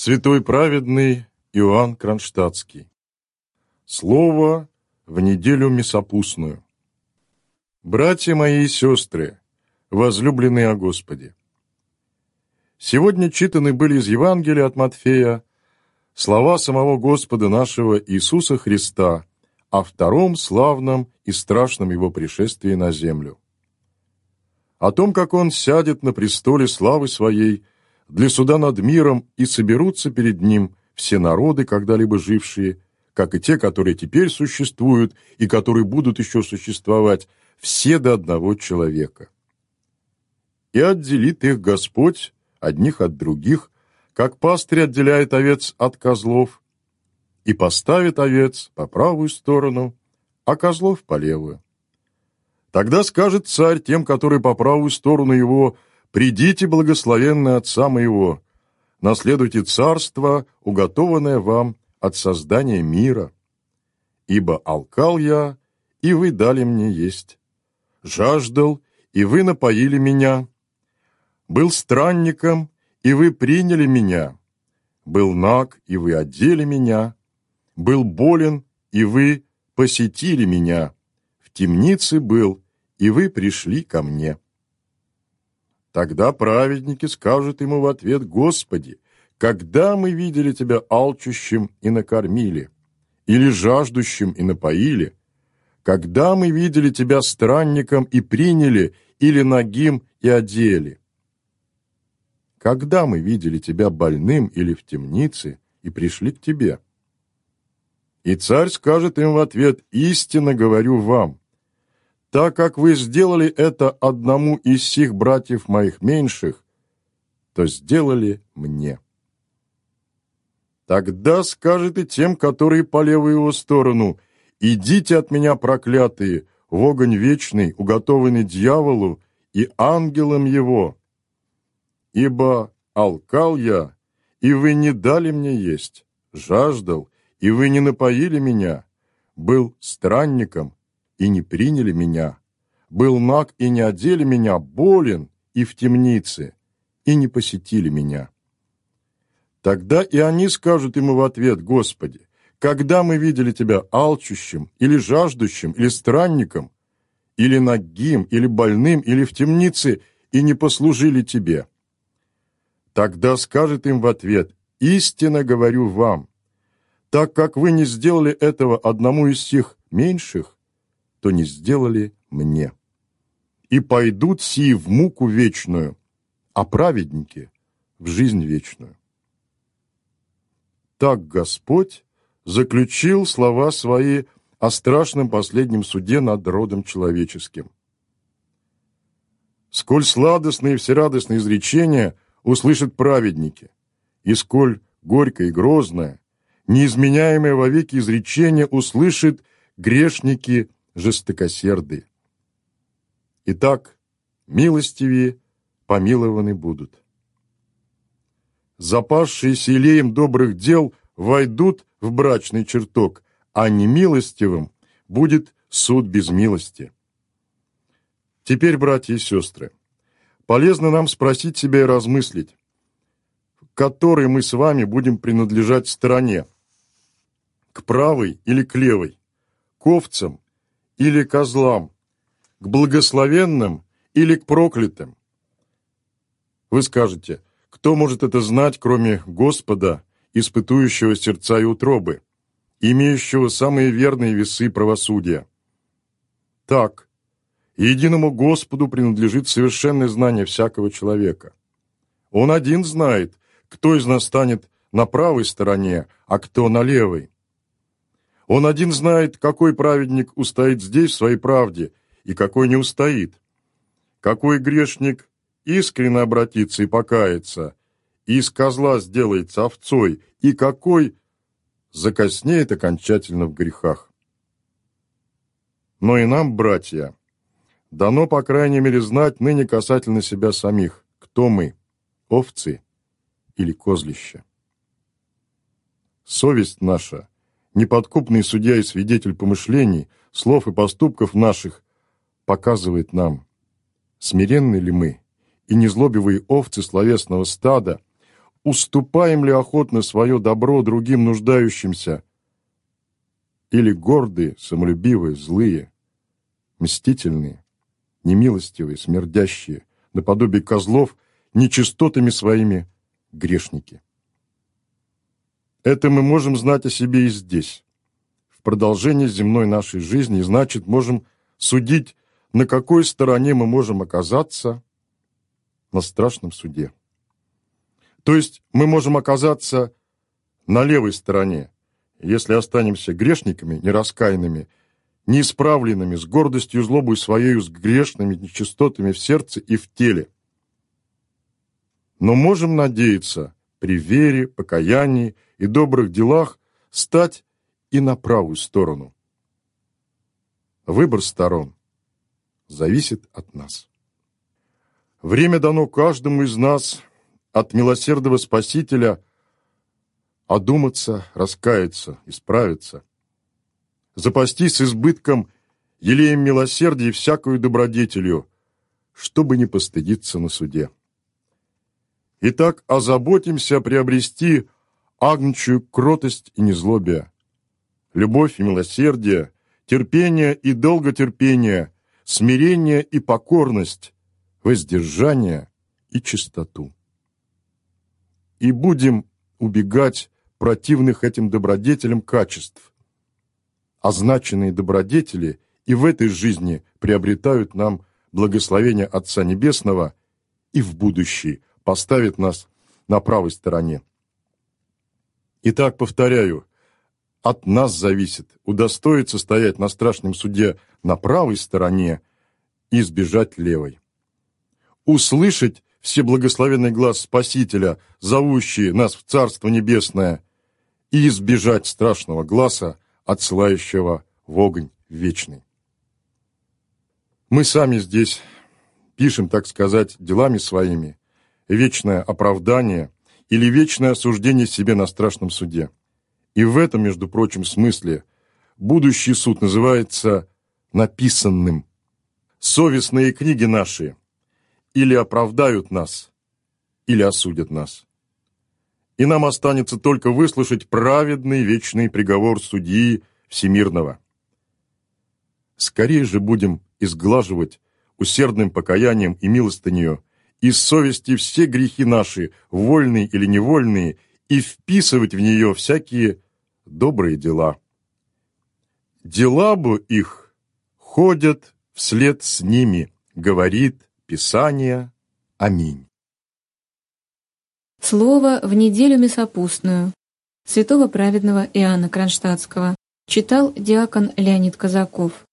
Святой праведный Иоанн Кронштадтский. Слово в неделю мясопустную. Братья мои и сестры, возлюбленные о Господе, сегодня читаны были из Евангелия от Матфея слова самого Господа нашего Иисуса Христа о втором славном и страшном Его пришествии на землю. О том, как Он сядет на престоле славы Своей для суда над миром, и соберутся перед Ним все народы, когда-либо жившие, как и те, которые теперь существуют и которые будут еще существовать, все до одного человека. И отделит их Господь одних от других, как пастырь отделяет овец от козлов, и поставит овец по правую сторону, а козлов по левую. Тогда скажет царь тем, которые по правую сторону его: «Придите, благословенные Отца моего, наследуйте царство, уготованное вам от создания мира. Ибо алкал я, и вы дали мне есть, жаждал, и вы напоили меня, был странником, и вы приняли меня, был наг, и вы одели меня, был болен, и вы посетили меня, в темнице был, и вы пришли ко мне». Тогда праведники скажут ему в ответ: «Господи, когда мы видели Тебя алчущим и накормили, или жаждущим и напоили? Когда мы видели Тебя странником и приняли, или нагим и одели? Когда мы видели Тебя больным или в темнице и пришли к Тебе?» И царь скажет им в ответ: «Истинно говорю вам, так как вы сделали это одному из сих братьев моих меньших, то сделали мне». Тогда скажет и тем, которые по левую его сторону: «Идите от меня, проклятые, в огонь вечный, уготованный дьяволу и ангелам его. Ибо алкал я, и вы не дали мне есть, жаждал, и вы не напоили меня, был странником, и не приняли меня, был наг, и не одели меня, болен, и в темнице, и не посетили меня». Тогда и они скажут ему в ответ: «Господи, когда мы видели Тебя алчущим, или жаждущим, или странником, или нагим, или больным, или в темнице, и не послужили Тебе?» Тогда скажет им в ответ: «Истинно говорю вам, так как вы не сделали этого одному из сих меньших, то не сделали мне. И пойдут сии в муку вечную, а праведники в жизнь вечную». Так Господь заключил слова свои о страшном последнем суде над родом человеческим. Сколь сладостные и всерадостные изречения услышат праведники, и сколь горькое и грозное, неизменяемое вовеки изречение услышат грешники жестокосердые. Итак, милостивее помилованы будут. Запасшиеся елеем добрых дел войдут в брачный чертог, а немилостивым будет суд без милости. Теперь, братья и сестры, полезно нам спросить себя и размыслить, к которой мы с вами будем принадлежать стороне: к правой или к левой, к овцам или козлам, к благословенным или к проклятым. Вы скажете: кто может это знать, кроме Господа, испытующего сердца и утробы, имеющего самые верные весы правосудия? Так, единому Господу принадлежит совершенное знание всякого человека. Он один знает, кто из нас станет на правой стороне, а кто на левой. Он один знает, какой праведник устоит здесь в своей правде и какой не устоит, какой грешник искренне обратится и покается, и из козла сделается овцой, и какой закоснеет окончательно в грехах. Но и нам, братья, дано, по крайней мере, знать ныне касательно себя самих, кто мы, овцы или козлища. Совесть наша, неподкупный судья и свидетель помышлений, слов и поступков наших, показывает нам, смиренны ли мы и незлобивые овцы словесного стада, уступаем ли охотно свое добро другим нуждающимся, или гордые, самолюбивые, злые, мстительные, немилостивые, смердящие, наподобие козлов, нечистотами своими грешники. Это мы можем знать о себе и здесь, в продолжении земной нашей жизни, и значит, можем судить, на какой стороне мы можем оказаться на страшном суде. То есть мы можем оказаться на левой стороне, если останемся грешниками, нераскаянными, неисправленными, с гордостью и злобой своею, с грешными нечистотами в сердце и в теле. Но можем надеяться при вере, покаянии и добрых делах стать и на правую сторону. Выбор сторон зависит от нас. Время дано каждому из нас от милосердного Спасителя одуматься, раскаяться, исправиться, запастись избытком елеем милосердия и всякою добродетелью, чтобы не постыдиться на суде. Итак, озаботимся приобрести агнчую кротость и незлобие, любовь и милосердие, терпение и долготерпение, смирение и покорность, воздержание и чистоту. И будем убегать противных этим добродетелям качеств. Означенные добродетели и в этой жизни приобретают нам благословение Отца Небесного и в будущее поставят нас на правой стороне. Итак, повторяю, от нас зависит удостоиться стоять на страшном суде на правой стороне и избежать левой. Услышать всеблагословенный глаз Спасителя, зовущий нас в Царство Небесное, и избежать страшного гласа, отсылающего в огонь вечный. Мы сами здесь пишем, так сказать, делами своими вечное оправдание или вечное осуждение себе на страшном суде. И в этом, между прочим, смысле будущий суд называется написанным. Совестные книги наши или оправдают нас, или осудят нас. И нам останется только выслушать праведный вечный приговор судьи всемирного. Скорее же будем изглаживать усердным покаянием и милостынею из совести все грехи наши, вольные или невольные, и вписывать в нее всякие добрые дела. Дела бы их ходят вслед с ними, говорит Писание. Аминь. Слово в неделю Месопустную святого праведного Иоанна Кронштадтского читал диакон Леонид Казаков.